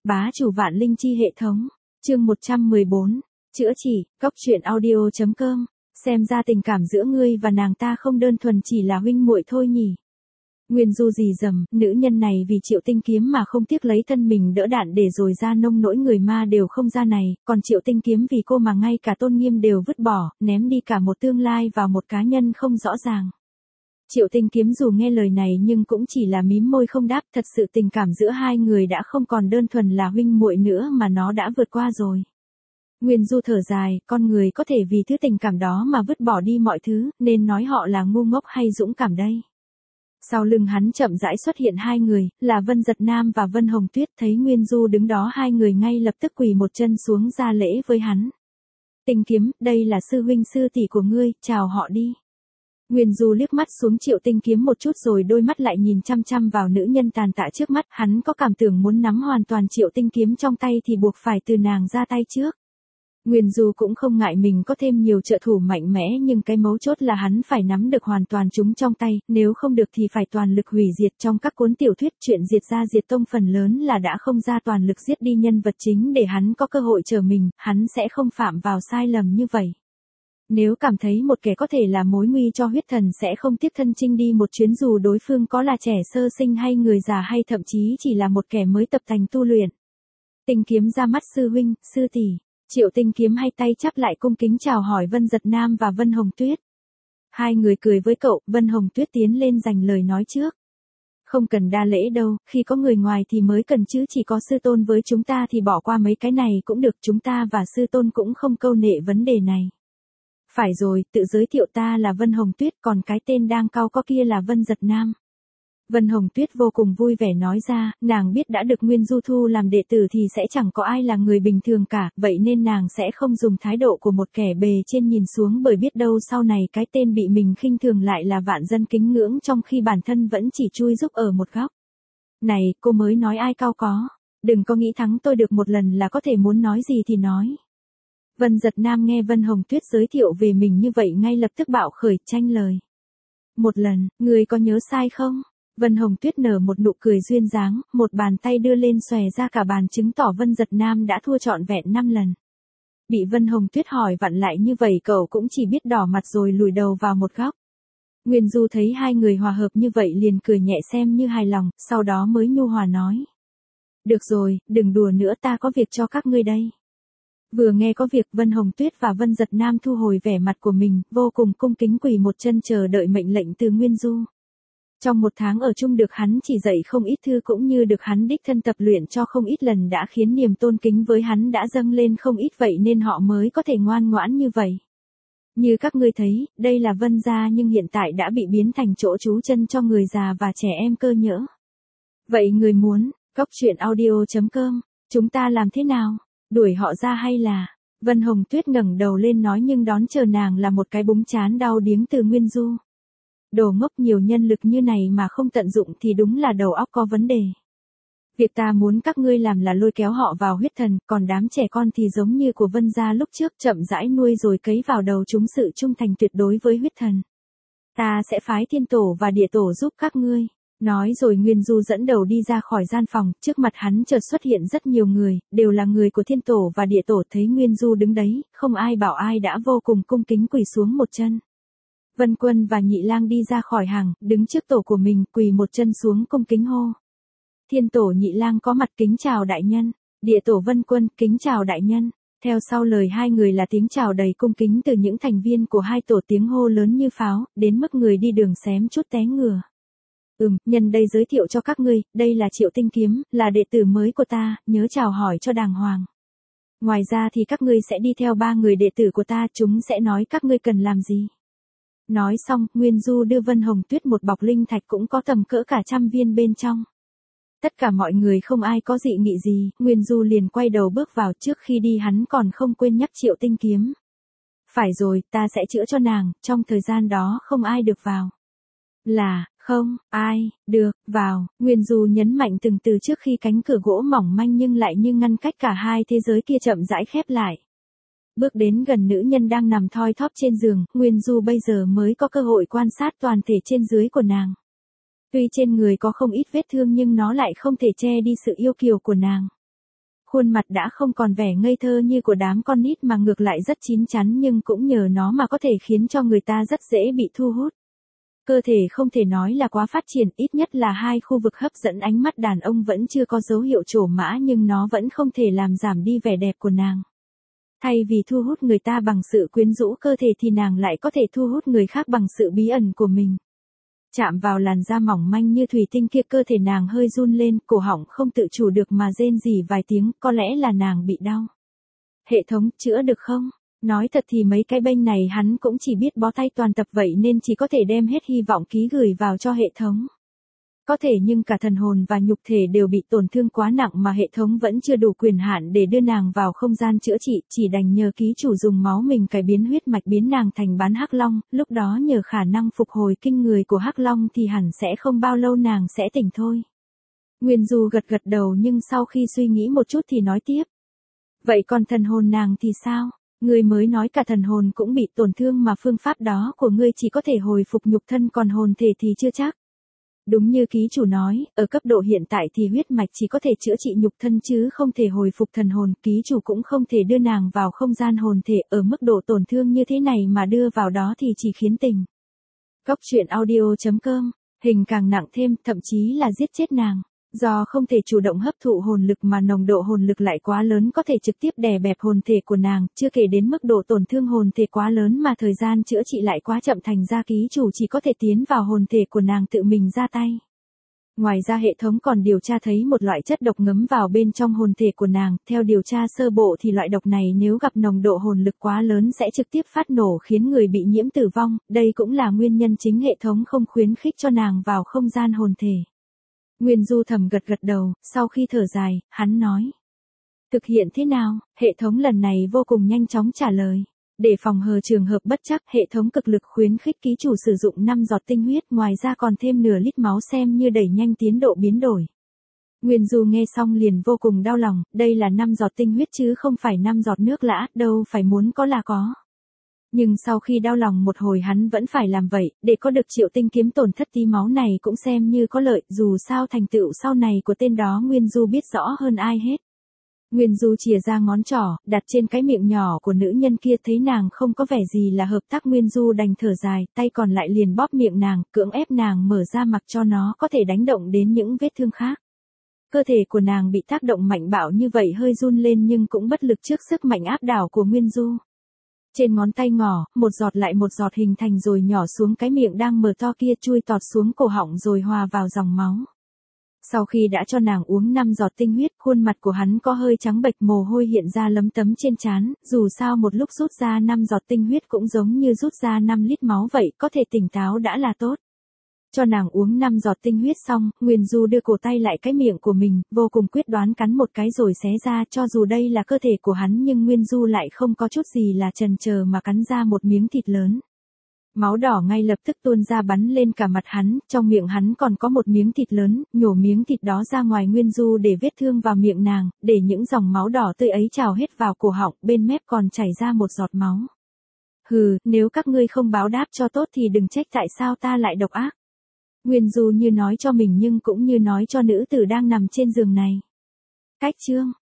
Bá chủ vạn linh chi hệ thống. Chương 114. Chữa chỉ. Cóc truyện audio.com. Xem ra tình cảm giữa ngươi và nàng ta không đơn thuần chỉ là huynh muội thôi nhỉ. Nguyên Du rì rầm, nữ nhân này vì Triệu Tinh Kiếm mà không tiếc lấy thân mình đỡ đạn để rồi ra nông nỗi người ma đều không ra này, còn Triệu Tinh Kiếm vì cô mà ngay cả tôn nghiêm đều vứt bỏ, ném đi cả một tương lai vào một cá nhân không rõ ràng. Triệu Tinh Kiếm dù nghe lời này nhưng cũng chỉ là mím môi không đáp, thật sự tình cảm giữa hai người đã không còn đơn thuần là huynh muội nữa mà nó đã vượt qua rồi. Nguyên Du thở dài, con người có thể vì thứ tình cảm đó mà vứt bỏ đi mọi thứ, nên nói họ là ngu ngốc hay dũng cảm đây. Sau lưng hắn chậm rãi xuất hiện hai người, là Vân Giật Nam và Vân Hồng Tuyết, thấy Nguyên Du đứng đó hai người ngay lập tức quỳ một chân xuống ra lễ với hắn. Tinh Kiếm, đây là sư huynh sư tỷ của ngươi, chào họ đi. Nguyên Du liếc mắt xuống Triệu Tinh Kiếm một chút rồi đôi mắt lại nhìn chăm chăm vào nữ nhân tàn tạ trước mắt, hắn có cảm tưởng muốn nắm hoàn toàn Triệu Tinh Kiếm trong tay thì buộc phải từ nàng ra tay trước. Nguyên Du cũng không ngại mình có thêm nhiều trợ thủ mạnh mẽ nhưng cái mấu chốt là hắn phải nắm được hoàn toàn chúng trong tay, nếu không được thì phải toàn lực hủy diệt. Trong các cuốn tiểu thuyết chuyện diệt gia diệt tông phần lớn là đã không ra toàn lực giết đi nhân vật chính để hắn có cơ hội trở mình, hắn sẽ không phạm vào sai lầm như vậy. Nếu cảm thấy một kẻ có thể là mối nguy cho huyết thần sẽ không tiếc thân chinh đi một chuyến dù đối phương có là trẻ sơ sinh hay người già hay thậm chí chỉ là một kẻ mới tập tành tu luyện. Tinh Kiếm ra mắt sư huynh, sư tỷ. Triệu Tinh Kiếm hai tay chắp lại cung kính chào hỏi Vân Giật Nam và Vân Hồng Tuyết. Hai người cười với cậu, Vân Hồng Tuyết tiến lên dành lời nói trước. Không cần đa lễ đâu, khi có người ngoài thì mới cần chứ, chỉ có sư tôn với chúng ta thì bỏ qua mấy cái này cũng được, chúng ta và sư tôn cũng không câu nệ vấn đề này. Phải rồi, tự giới thiệu, ta là Vân Hồng Tuyết, còn cái tên đang cau có kia là Vân Giật Nam. Vân Hồng Tuyết vô cùng vui vẻ nói ra, nàng biết đã được Nguyên Du thu làm đệ tử thì sẽ chẳng có ai là người bình thường cả, vậy nên nàng sẽ không dùng thái độ của một kẻ bề trên nhìn xuống, bởi biết đâu sau này cái tên bị mình khinh thường lại là vạn dân kính ngưỡng trong khi bản thân vẫn chỉ chui rúc ở một góc. Này, cô mới nói ai cau có, đừng có nghĩ thắng tôi được một lần là có thể muốn nói gì thì nói. Vân Giật Nam nghe Vân Hồng Tuyết giới thiệu về mình như vậy ngay lập tức bạo khởi tranh lời. Một lần, người có nhớ sai không? Vân Hồng Tuyết nở một nụ cười duyên dáng, một bàn tay đưa lên xòe ra cả bàn chứng tỏ Vân Giật Nam đã thua trọn vẹn 5 lần. Bị Vân Hồng Tuyết hỏi vặn lại như vậy cậu cũng chỉ biết đỏ mặt rồi lùi đầu vào một góc. Nguyên Du thấy hai người hòa hợp như vậy liền cười nhẹ xem như hài lòng, sau đó mới nhu hòa nói. Được rồi, đừng đùa nữa, ta có việc cho các ngươi đây. Vừa nghe có việc, Vân Hồng Tuyết và Vân Giật Nam thu hồi vẻ mặt của mình, vô cùng cung kính quỳ một chân chờ đợi mệnh lệnh từ Nguyên Du. Trong một tháng ở chung được hắn chỉ dạy không ít thư cũng như được hắn đích thân tập luyện cho không ít lần đã khiến niềm tôn kính với hắn đã dâng lên không ít, vậy nên họ mới có thể ngoan ngoãn như vậy. Như các ngươi thấy, đây là Vân gia nhưng hiện tại đã bị biến thành chỗ trú chân cho người già và trẻ em cơ nhỡ. Vậy người muốn, Cóc truyện audio.com, chúng ta làm thế nào? Đuổi họ ra hay là... Vân Hồng Tuyết ngẩng đầu lên nói nhưng đón chờ nàng là một cái búng chán đau điếng từ Nguyên Du. Đồ ngốc, nhiều nhân lực như này mà không tận dụng thì đúng là đầu óc có vấn đề. Việc ta muốn các ngươi làm là lôi kéo họ vào huyết thần, còn đám trẻ con thì giống như của Vân gia lúc trước, chậm rãi nuôi rồi cấy vào đầu chúng sự trung thành tuyệt đối với huyết thần. Ta sẽ phái thiên tổ và địa tổ giúp các ngươi. Nói rồi Nguyên Du dẫn đầu đi ra khỏi gian phòng, trước mặt hắn chợt xuất hiện rất nhiều người, đều là người của thiên tổ và địa tổ. Thấy Nguyên Du đứng đấy, không ai bảo ai đã vô cùng cung kính quỳ xuống một chân. Vân Quân và Nhị Lang đi ra khỏi hàng, đứng trước tổ của mình, quỳ một chân xuống cung kính hô. Thiên tổ Nhị Lang có mặt kính chào đại nhân, địa tổ Vân Quân kính chào đại nhân. Theo sau lời hai người là tiếng chào đầy cung kính từ những thành viên của hai tổ, tiếng hô lớn như pháo, đến mức người đi đường xém chút té ngửa. Nhân đây giới thiệu cho các ngươi, đây là Triệu Tinh Kiếm, là đệ tử mới của ta, nhớ chào hỏi cho đàng hoàng. Ngoài ra thì các ngươi sẽ đi theo 3 người đệ tử của ta, chúng sẽ nói các ngươi cần làm gì. Nói xong, Nguyên Du đưa Vân Hồng Tuyết một bọc linh thạch cũng có tầm cỡ cả 100 viên bên trong. Tất cả mọi người không ai có dị nghị gì, Nguyên Du liền quay đầu bước vào, trước khi đi hắn còn không quên nhắc Triệu Tinh Kiếm. Phải rồi, ta sẽ chữa cho nàng, trong thời gian đó không ai được vào. Là, không, ai, được, vào, Nguyên Du nhấn mạnh từng từ trước khi cánh cửa gỗ mỏng manh nhưng lại như ngăn cách cả hai thế giới kia chậm rãi khép lại. Bước đến gần nữ nhân đang nằm thoi thóp trên giường, Nguyên Du bây giờ mới có cơ hội quan sát toàn thể trên dưới của nàng. Tuy trên người có không ít vết thương nhưng nó lại không thể che đi sự yêu kiều của nàng. khuôn mặt đã không còn vẻ ngây thơ như của đám con nít mà ngược lại rất chín chắn, nhưng cũng nhờ nó mà có thể khiến cho người ta rất dễ bị thu hút. Cơ thể không thể nói là quá phát triển, ít nhất là hai khu vực hấp dẫn ánh mắt đàn ông vẫn chưa có dấu hiệu trổ mã, nhưng nó vẫn không thể làm giảm đi vẻ đẹp của nàng. Thay vì thu hút người ta bằng sự quyến rũ cơ thể thì nàng lại có thể thu hút người khác bằng sự bí ẩn của mình. Chạm vào làn da mỏng manh như thủy tinh kia, cơ thể nàng hơi run lên, cổ họng không tự chủ được mà rên rỉ vài tiếng, có lẽ là nàng bị đau. Hệ thống, chữa được không? Nói thật thì mấy cái bênh này hắn cũng chỉ biết bó tay toàn tập, vậy nên chỉ có thể đem hết hy vọng ký gửi vào cho hệ thống. Có thể nhưng cả thần hồn và nhục thể đều bị tổn thương quá nặng mà hệ thống vẫn chưa đủ quyền hạn để đưa nàng vào không gian chữa trị, chỉ đành nhờ ký chủ dùng máu mình cải biến huyết mạch biến nàng thành bán hắc long, lúc đó nhờ khả năng phục hồi kinh người của hắc long thì hẳn sẽ không bao lâu nàng sẽ tỉnh thôi. Nguyên Du gật gật đầu nhưng sau khi suy nghĩ một chút thì nói tiếp. Vậy còn thần hồn nàng thì sao? Ngươi mới nói cả thần hồn cũng bị tổn thương mà phương pháp đó của ngươi chỉ có thể hồi phục nhục thân, còn hồn thể thì chưa chắc. Đúng như ký chủ nói, ở cấp độ hiện tại thì huyết mạch chỉ có thể chữa trị nhục thân chứ không thể hồi phục thần hồn, ký chủ cũng không thể đưa nàng vào không gian hồn thể, ở mức độ tổn thương như thế này mà đưa vào đó thì chỉ khiến tình. Góc truyện audio.com, hình càng nặng thêm, thậm chí là giết chết nàng. Do không thể chủ động hấp thụ hồn lực mà nồng độ hồn lực lại quá lớn, có thể trực tiếp đè bẹp hồn thể của nàng, chưa kể đến mức độ tổn thương hồn thể quá lớn mà thời gian chữa trị lại quá chậm, thành ra ký chủ chỉ có thể tiến vào hồn thể của nàng tự mình ra tay. Ngoài ra hệ thống còn điều tra thấy một loại chất độc ngấm vào bên trong hồn thể của nàng, theo điều tra sơ bộ thì loại độc này nếu gặp nồng độ hồn lực quá lớn sẽ trực tiếp phát nổ khiến người bị nhiễm tử vong, đây cũng là nguyên nhân chính hệ thống không khuyến khích cho nàng vào không gian hồn thể. Nguyên Du thầm gật gật đầu, sau khi thở dài, hắn nói. Thực hiện thế nào? Hệ thống lần này vô cùng nhanh chóng trả lời. Để phòng hờ trường hợp bất trắc, hệ thống cực lực khuyến khích ký chủ sử dụng 5 giọt tinh huyết, ngoài ra còn thêm nửa lít máu xem như đẩy nhanh tiến độ biến đổi. Nguyên Du nghe xong liền vô cùng đau lòng, đây là 5 giọt tinh huyết chứ không phải 5 giọt nước lã, đâu phải muốn có là có. Nhưng sau khi đau lòng một hồi hắn vẫn phải làm vậy, để có được triệu tinh kiếm tổn thất tí máu này cũng xem như có lợi, dù sao thành tựu sau này của tên đó Nguyên Du biết rõ hơn ai hết. Nguyên Du chìa ra ngón trỏ, đặt trên cái miệng nhỏ của nữ nhân kia, thấy nàng không có vẻ gì là hợp tác, Nguyên Du đành thở dài, tay còn lại liền bóp miệng nàng, cưỡng ép nàng mở ra mặc cho nó có thể đánh động đến những vết thương khác. Cơ thể của nàng bị tác động mạnh bạo như vậy hơi run lên nhưng cũng bất lực trước sức mạnh áp đảo của Nguyên Du. Trên ngón tay ngỏ, một giọt lại một giọt hình thành rồi nhỏ xuống cái miệng đang mở to kia, chui tọt xuống cổ họng rồi hòa vào dòng máu. Sau khi đã cho nàng uống 5 giọt tinh huyết, khuôn mặt của hắn có hơi trắng bệch, mồ hôi hiện ra lấm tấm trên trán, dù sao một lúc rút ra 5 giọt tinh huyết cũng giống như rút ra 5 lít máu vậy, có thể tỉnh táo đã là tốt. Cho nàng uống 5 giọt tinh huyết xong, Nguyên Du đưa cổ tay lại cái miệng của mình, vô cùng quyết đoán cắn một cái rồi xé ra, cho dù đây là cơ thể của hắn nhưng Nguyên Du lại không có chút gì là chần chờ mà cắn ra một miếng thịt lớn. Máu đỏ ngay lập tức tuôn ra bắn lên cả mặt hắn, trong miệng hắn còn có một miếng thịt lớn, nhổ miếng thịt đó ra ngoài Nguyên Du để vết thương vào miệng nàng, để những dòng máu đỏ tươi ấy trào hết vào cổ họng, bên mép còn chảy ra một giọt máu. Hừ, nếu các ngươi không báo đáp cho tốt thì đừng trách tại sao ta lại độc ác. Nguyên Du như nói cho mình nhưng cũng như nói cho nữ tử đang nằm trên giường này. Cách chương